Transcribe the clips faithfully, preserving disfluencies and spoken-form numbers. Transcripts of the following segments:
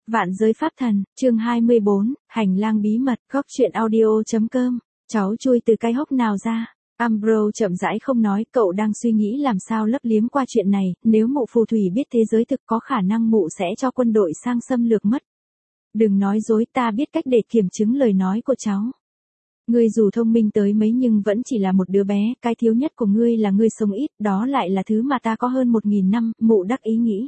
Vạn giới pháp thần, chương hai mươi bốn, hành lang bí mật, góc chuyện audio.com. Cháu chui từ cái hốc nào ra? Ambrose chậm rãi không nói, cậu đang suy nghĩ làm sao lấp liếm qua chuyện này, nếu mụ phù thủy biết thế giới thực có khả năng mụ sẽ cho quân đội sang xâm lược mất. Đừng nói dối, ta biết cách để kiểm chứng lời nói của cháu. Ngươi dù thông minh tới mấy nhưng vẫn chỉ là một đứa bé, cái thiếu nhất của ngươi là ngươi sống ít, đó lại là thứ mà ta có hơn một nghìn năm, mụ đắc ý nghĩ.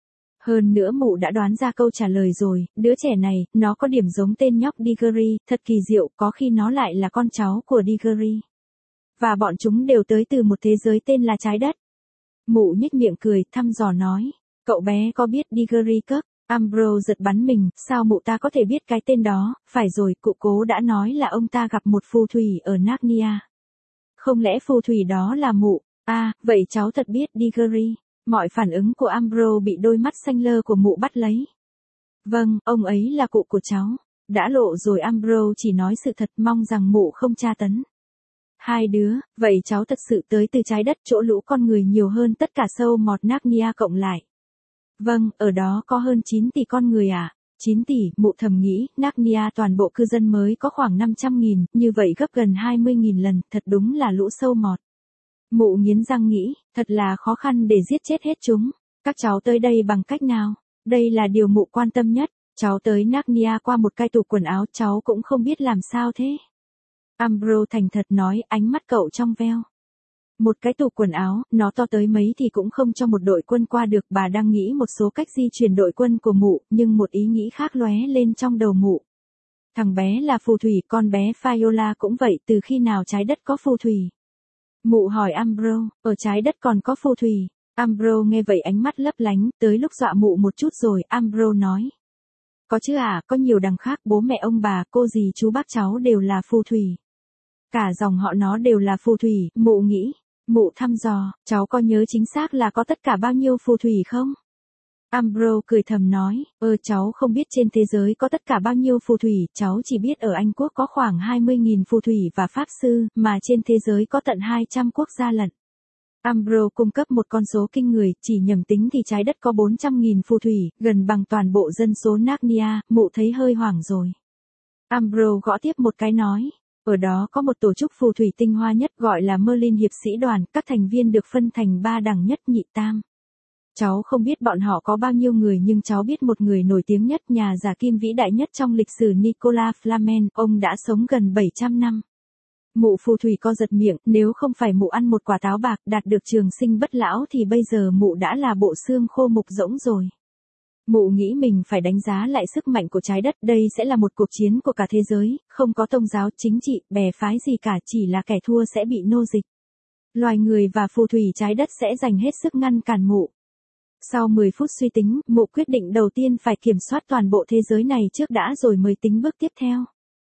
Hơn nữa mụ đã đoán ra câu trả lời rồi, đứa trẻ này, nó có điểm giống tên nhóc Diggory, thật kỳ diệu, có khi nó lại là con cháu của Diggory. Và bọn chúng đều tới từ một thế giới tên là trái đất. Mụ nhếch miệng cười, thăm dò nói, cậu bé có biết Diggory cất? Ambrose giật bắn mình, sao mụ ta có thể biết cái tên đó, phải rồi, cụ cố đã nói là ông ta gặp một phù thủy ở Narnia. Không lẽ phù thủy đó là mụ? À, vậy cháu thật biết Diggory. Mọi phản ứng của Ambrose bị đôi mắt xanh lơ của mụ bắt lấy. Vâng, ông ấy là cụ của cháu. Đã lộ rồi, Ambrose chỉ nói sự thật, mong rằng mụ không tra tấn. Hai đứa, vậy cháu thật sự tới từ trái đất chỗ lũ con người nhiều hơn tất cả sâu mọt Narnia cộng lại. Vâng, ở đó có hơn chín tỷ con người à? chín tỷ, mụ thầm nghĩ, Narnia toàn bộ cư dân mới có khoảng năm trăm nghìn, như vậy gấp gần hai mươi nghìn lần, thật đúng là lũ sâu mọt. Mụ nghiến răng nghĩ, thật là khó khăn để giết chết hết chúng. Các cháu tới đây bằng cách nào? Đây là điều mụ quan tâm nhất. Cháu tới Narnia qua một cái tủ quần áo, cháu cũng không biết làm sao thế. Ambrose thành thật nói, ánh mắt cậu trong veo. Một cái tủ quần áo, nó to tới mấy thì cũng không cho một đội quân qua được. Bà đang nghĩ một số cách di chuyển đội quân của mụ, nhưng một ý nghĩ khác lóe lên trong đầu mụ. Thằng bé là phù thủy, con bé Viola cũng vậy, từ khi nào trái đất có phù thủy? Mụ hỏi Ambrose, ở trái đất còn có phù thủy. Ambrose nghe vậy ánh mắt lấp lánh, tới lúc dọa mụ một chút rồi, Ambrose nói. Có chứ à, có nhiều đằng khác, bố mẹ ông bà, cô dì chú bác cháu đều là phù thủy. Cả dòng họ nó đều là phù thủy, mụ nghĩ. Mụ thăm dò, cháu có nhớ chính xác là có tất cả bao nhiêu phù thủy không? Ambrose cười thầm nói, ơ cháu không biết trên thế giới có tất cả bao nhiêu phù thủy, cháu chỉ biết ở Anh Quốc có khoảng hai mươi nghìn phù thủy và pháp sư, mà trên thế giới có tận hai trăm quốc gia lận. Ambrose cung cấp một con số kinh người, chỉ nhầm tính thì trái đất có bốn trăm nghìn phù thủy, gần bằng toàn bộ dân số Narnia, mụ thấy hơi hoảng rồi. Ambrose gõ tiếp một cái nói, ở đó có một tổ chức phù thủy tinh hoa nhất gọi là Merlin hiệp sĩ đoàn, các thành viên được phân thành ba đẳng nhất nhị tam. Cháu không biết bọn họ có bao nhiêu người nhưng cháu biết một người nổi tiếng nhất, nhà giả kim vĩ đại nhất trong lịch sử, Nicolas Flamel, ông đã sống gần bảy trăm năm. Mụ phù thủy co giật miệng, nếu không phải mụ ăn một quả táo bạc đạt được trường sinh bất lão thì bây giờ mụ đã là bộ xương khô mục rỗng rồi. Mụ nghĩ mình phải đánh giá lại sức mạnh của trái đất, đây sẽ là một cuộc chiến của cả thế giới, không có tôn giáo, chính trị, bè phái gì cả, chỉ là kẻ thua sẽ bị nô dịch. Loài người và phù thủy trái đất sẽ dành hết sức ngăn cản mụ. Sau mười phút suy tính, mụ quyết định đầu tiên phải kiểm soát toàn bộ thế giới này trước đã rồi mới tính bước tiếp theo.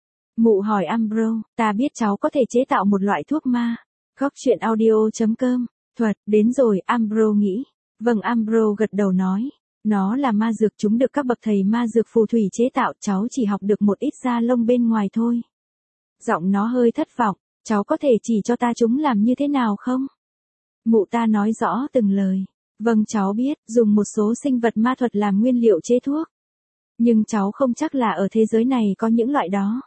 Mụ hỏi Ambrose, ta biết cháu có thể chế tạo một loại thuốc ma. Góc chuyện audio.com. Thuật, đến rồi, Ambrose nghĩ. Vâng, Ambrose gật đầu nói. Nó là ma dược, chúng được các bậc thầy ma dược phù thủy chế tạo, cháu chỉ học được một ít da lông bên ngoài thôi. Giọng nó hơi thất vọng, cháu có thể chỉ cho ta chúng làm như thế nào không? Mụ ta nói rõ từng lời. Vâng, cháu biết, dùng một số sinh vật ma thuật làm nguyên liệu chế thuốc. Nhưng cháu không chắc là ở thế giới này có những loại đó.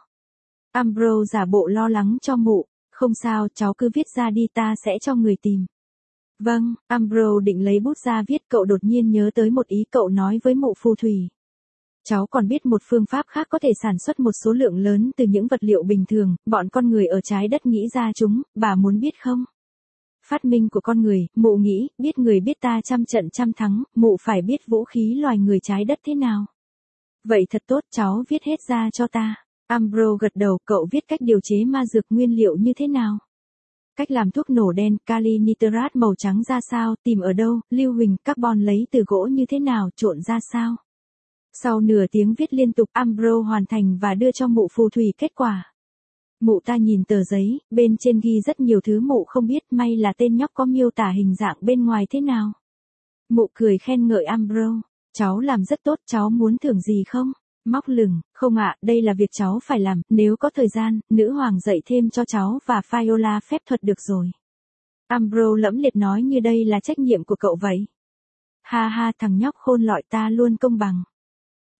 Ambrose giả bộ lo lắng cho mụ, không sao, cháu cứ viết ra đi, ta sẽ cho người tìm. Vâng, Ambrose định lấy bút ra viết, cậu đột nhiên nhớ tới một ý, cậu nói với mụ phù thủy. Cháu còn biết một phương pháp khác có thể sản xuất một số lượng lớn từ những vật liệu bình thường, bọn con người ở trái đất nghĩ ra chúng, bà muốn biết không? Phát minh của con người, mụ nghĩ, biết người biết ta trăm trận trăm thắng, mụ phải biết vũ khí loài người trái đất thế nào. Vậy thật tốt, cháu viết hết ra cho ta. Ambrose gật đầu, cậu viết cách điều chế ma dược nguyên liệu như thế nào? Cách làm thuốc nổ đen, kali nitrat màu trắng ra sao, tìm ở đâu, lưu huỳnh carbon lấy từ gỗ như thế nào, trộn ra sao? Sau nửa tiếng viết liên tục, Ambrose hoàn thành và đưa cho mụ phù thủy kết quả. Mụ ta nhìn tờ giấy, bên trên ghi rất nhiều thứ mụ không biết, may là tên nhóc có miêu tả hình dạng bên ngoài thế nào. Mụ cười khen ngợi Ambrose, cháu làm rất tốt, cháu muốn thưởng gì không? Móc lửng, không ạ, đây là việc cháu phải làm, nếu có thời gian, nữ hoàng dạy thêm cho cháu và Viola phép thuật được rồi. Ambrose lẫm liệt nói như đây là trách nhiệm của cậu vậy. Ha ha, thằng nhóc khôn lọi, ta luôn công bằng.